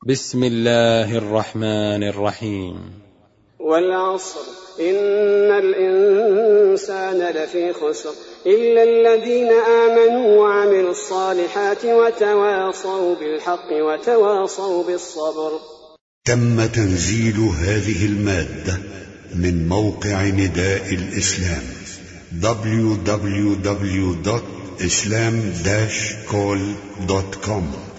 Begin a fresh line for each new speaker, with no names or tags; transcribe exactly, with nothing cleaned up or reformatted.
بسم الله الرحمن الرحيم.
والعصر إن الإنسان لفي خسر إلا الذين آمنوا وعملوا الصالحات وتواصوا بالحق وتواصوا بالصبر.
تم تنزيل هذه المادة من موقع نداء الإسلام دبليو دبليو دبليو دوت إسلام داش كول دوت كوم.